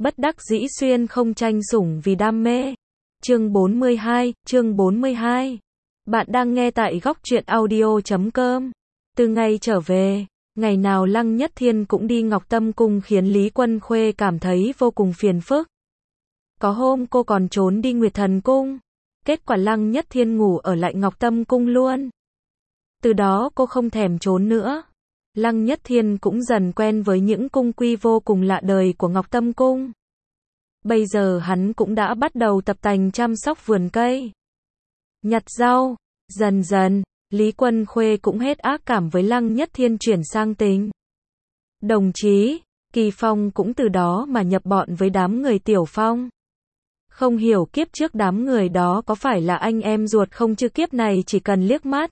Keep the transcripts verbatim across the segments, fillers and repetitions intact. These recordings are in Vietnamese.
Bất đắc dĩ xuyên không tranh sủng vì đam mê. Chương bốn mươi hai, chương bốn mươi hai. Bạn đang nghe tại góc truyện audio chấm com. Từ ngày trở về, ngày nào Lăng Nhất Thiên cũng đi Ngọc Tâm Cung khiến Lý Quân Khuê cảm thấy vô cùng phiền phức. Có hôm cô còn trốn đi Nguyệt Thần Cung. Kết quả Lăng Nhất Thiên ngủ ở lại Ngọc Tâm Cung luôn. Từ đó cô không thèm trốn nữa. Lăng Nhất Thiên cũng dần quen với những cung quy vô cùng lạ đời của Ngọc Tâm Cung. Bây giờ hắn cũng đã bắt đầu tập tành chăm sóc vườn cây, nhặt rau. Dần dần, Lý Quân Khuê cũng hết ác cảm với Lăng Nhất Thiên chuyển sang tình. Đồng chí, Kỳ Phong cũng từ đó mà nhập bọn với đám người Tiểu Phong. Không hiểu kiếp trước đám người đó có phải là anh em ruột không chứ kiếp này chỉ cần liếc mắt.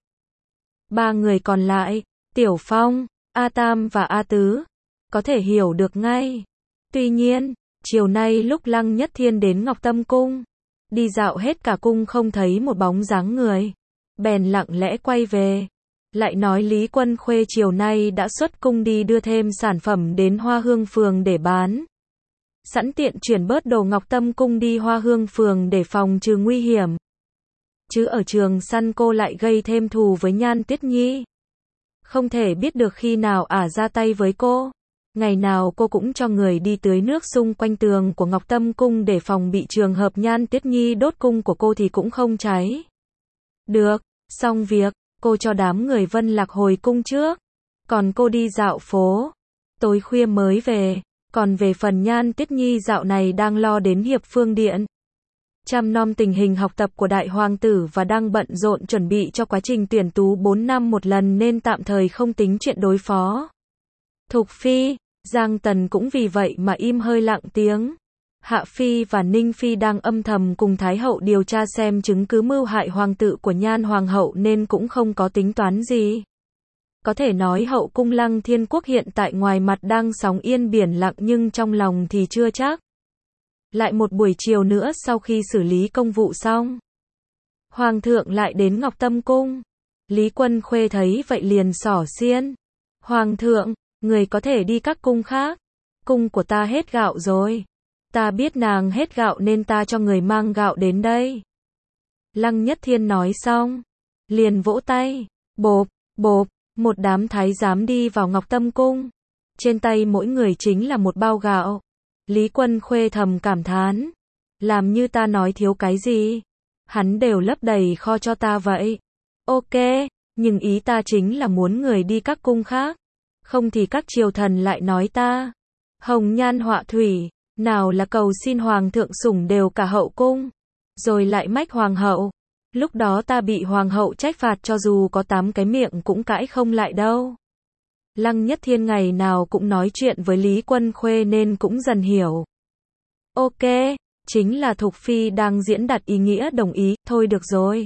Ba người còn lại, Tiểu Phong, A Tam và A Tứ, có thể hiểu được ngay. Tuy nhiên, chiều nay lúc Lăng Nhất Thiên đến Ngọc Tâm Cung, đi dạo hết cả cung không thấy một bóng dáng người, bèn lặng lẽ quay về. Lại nói Lý Quân Khuê chiều nay đã xuất cung đi đưa thêm sản phẩm đến Hoa Hương Phường để bán. Sẵn tiện chuyển bớt đồ Ngọc Tâm Cung đi Hoa Hương Phường để phòng trừ nguy hiểm. Chứ ở trường săn cô lại gây thêm thù với Nhan Tuyết Nhi. Không thể biết được khi nào ả ra tay với cô. Ngày nào cô cũng cho người đi tưới nước xung quanh tường của Ngọc Tâm Cung để phòng bị trường hợp Nhan Tuyết Nhi đốt cung của cô thì cũng không cháy. Được, xong việc, cô cho đám người Vân Lạc hồi cung trước. Còn cô đi dạo phố. Tối khuya mới về. Còn về phần Nhan Tuyết Nhi dạo này đang lo đến Hiệp Phương Điện, chăm nom tình hình học tập của đại hoàng tử và đang bận rộn chuẩn bị cho quá trình tuyển tú bốn năm một lần nên tạm thời không tính chuyện đối phó. Thục Phi, Giang Tần cũng vì vậy mà im hơi lặng tiếng. Hạ Phi và Ninh Phi đang âm thầm cùng Thái hậu điều tra xem chứng cứ mưu hại hoàng tử của Nhan hoàng hậu nên cũng không có tính toán gì. Có thể nói hậu cung Lăng Thiên Quốc hiện tại ngoài mặt đang sóng yên biển lặng nhưng trong lòng thì chưa chắc. Lại một buổi chiều nữa sau khi xử lý công vụ xong, Hoàng thượng lại đến Ngọc Tâm Cung. Lý Quân Khuê thấy vậy liền xỏ xiên. Hoàng thượng, người có thể đi các cung khác. Cung của ta hết gạo rồi. Ta biết nàng hết gạo nên ta cho người mang gạo đến đây. Lăng Nhất Thiên nói xong, liền vỗ tay. Bộp, bộp, một đám thái giám đi vào Ngọc Tâm Cung. Trên tay mỗi người chính là một bao gạo. Lý Quân Khuê thầm cảm thán. Làm như ta nói thiếu cái gì. Hắn đều lấp đầy kho cho ta vậy. Ok, nhưng ý ta chính là muốn người đi các cung khác. Không thì các triều thần lại nói ta hồng nhan họa thủy, nào là cầu xin hoàng thượng sủng đều cả hậu cung, rồi lại mách hoàng hậu. Lúc đó ta bị hoàng hậu trách phạt cho dù có tám cái miệng cũng cãi không lại đâu. Lăng Nhất Thiên ngày nào cũng nói chuyện với Lý Quân Khuê nên cũng dần hiểu. Ok, chính là Thục Phi đang diễn đạt ý nghĩa đồng ý, thôi được rồi.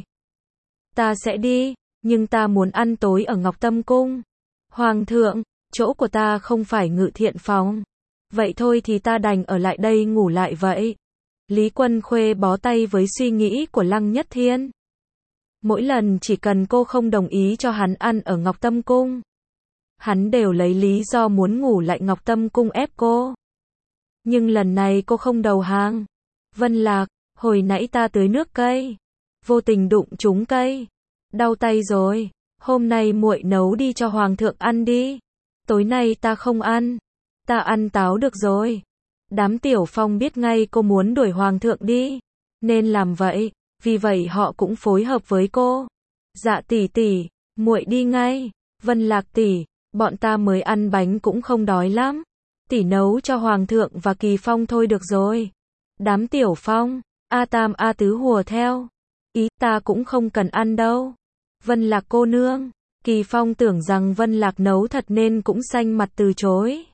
Ta sẽ đi, nhưng ta muốn ăn tối ở Ngọc Tâm Cung. Hoàng thượng, chỗ của ta không phải Ngự Thiện Phòng. Vậy thôi thì ta đành ở lại đây ngủ lại vậy. Lý Quân Khuê bó tay với suy nghĩ của Lăng Nhất Thiên. Mỗi lần chỉ cần cô không đồng ý cho hắn ăn ở Ngọc Tâm Cung, hắn đều lấy lý do muốn ngủ lại Ngọc Tâm Cung ép cô. Nhưng lần này cô không đầu hàng. Vân Lạc, hồi nãy ta tưới nước cây, vô tình đụng trúng cây, đau tay rồi. Hôm nay muội nấu đi cho hoàng thượng ăn đi. Tối nay ta không ăn, ta ăn táo được rồi. Đám Tiểu Phong biết ngay cô muốn đuổi hoàng thượng đi, nên làm vậy, vì vậy họ cũng phối hợp với cô. Dạ tỷ tỷ, muội đi ngay. Vân Lạc tỷ, bọn ta mới ăn bánh cũng không đói lắm. Tỷ nấu cho hoàng thượng và Kỳ Phong thôi được rồi. Đám Tiểu Phong, A Tam A Tứ hùa theo. Ý ta cũng không cần ăn đâu. Vân Lạc cô nương. Kỳ Phong tưởng rằng Vân Lạc nấu thật nên cũng xanh mặt từ chối.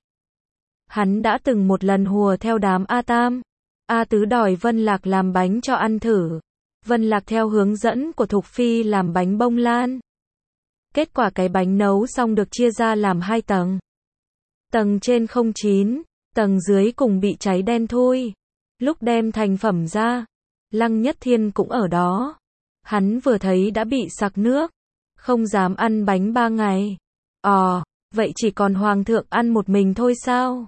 Hắn đã từng một lần hùa theo đám A Tam, A Tứ đòi Vân Lạc làm bánh cho ăn thử. Vân Lạc theo hướng dẫn của Thục Phi làm bánh bông lan. Kết quả cái bánh nấu xong được chia ra làm hai tầng. Tầng trên không chín, tầng dưới cùng bị cháy đen thui. Lúc đem thành phẩm ra, Lăng Nhất Thiên cũng ở đó. Hắn vừa thấy đã bị sặc nước, không dám ăn bánh ba ngày. Ồ, vậy chỉ còn hoàng thượng ăn một mình thôi sao?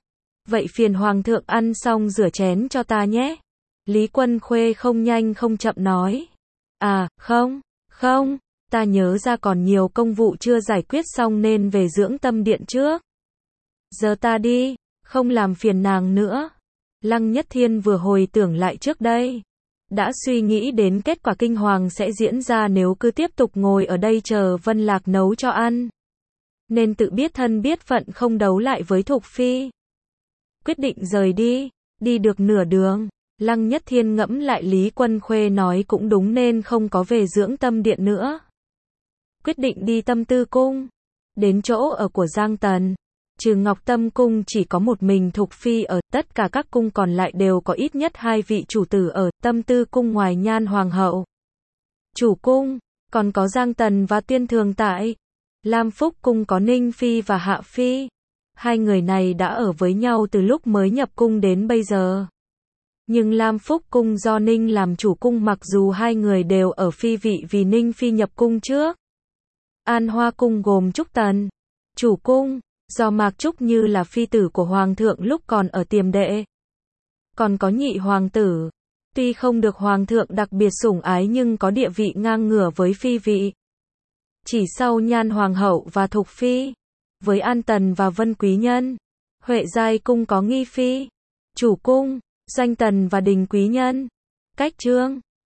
Vậy phiền hoàng thượng ăn xong rửa chén cho ta nhé. Lý Quân Khuê không nhanh không chậm nói. À, không, không, ta nhớ ra còn nhiều công vụ chưa giải quyết xong nên về dưỡng tâm điện trước. Giờ ta đi, không làm phiền nàng nữa. Lăng Nhất Thiên vừa hồi tưởng lại trước đây. Đã suy nghĩ đến kết quả kinh hoàng sẽ diễn ra nếu cứ tiếp tục ngồi ở đây chờ Vân Lạc nấu cho ăn. Nên tự biết thân biết phận không đấu lại với Thục Phi. Quyết định rời đi, đi được nửa đường. Lăng Nhất Thiên ngẫm lại Lý Quân Khuê nói cũng đúng nên không có về dưỡng tâm điện nữa. Quyết định đi Tâm Tư Cung. Đến chỗ ở của Giang Tần. Trừ Ngọc Tâm Cung chỉ có một mình Thục Phi ở, tất cả các cung còn lại đều có ít nhất hai vị chủ tử ở, Tâm Tư Cung ngoài Nhan Hoàng hậu. Chủ cung, còn có Giang Tần và Tuyên Thường tại. Lam Phúc Cung có Ninh Phi và Hạ Phi. Hai người này đã ở với nhau từ lúc mới nhập cung đến bây giờ. Nhưng Lam Phúc Cung do Ninh làm chủ cung mặc dù hai người đều ở phi vị vì Ninh Phi nhập cung trước. An Hoa Cung gồm Trúc Tần, chủ cung, do Mạc Trúc Như là phi tử của Hoàng thượng lúc còn ở Tiềm Đệ. Còn có nhị hoàng tử, tuy không được Hoàng thượng đặc biệt sủng ái nhưng có địa vị ngang ngửa với phi vị. Chỉ sau Nhan Hoàng hậu và Thục Phi, với An Tần và Vân Quý Nhân, Huệ Giai Cung có Nghi Phi, chủ cung, Doanh Tần và Đình Quý Nhân, Cách Trương.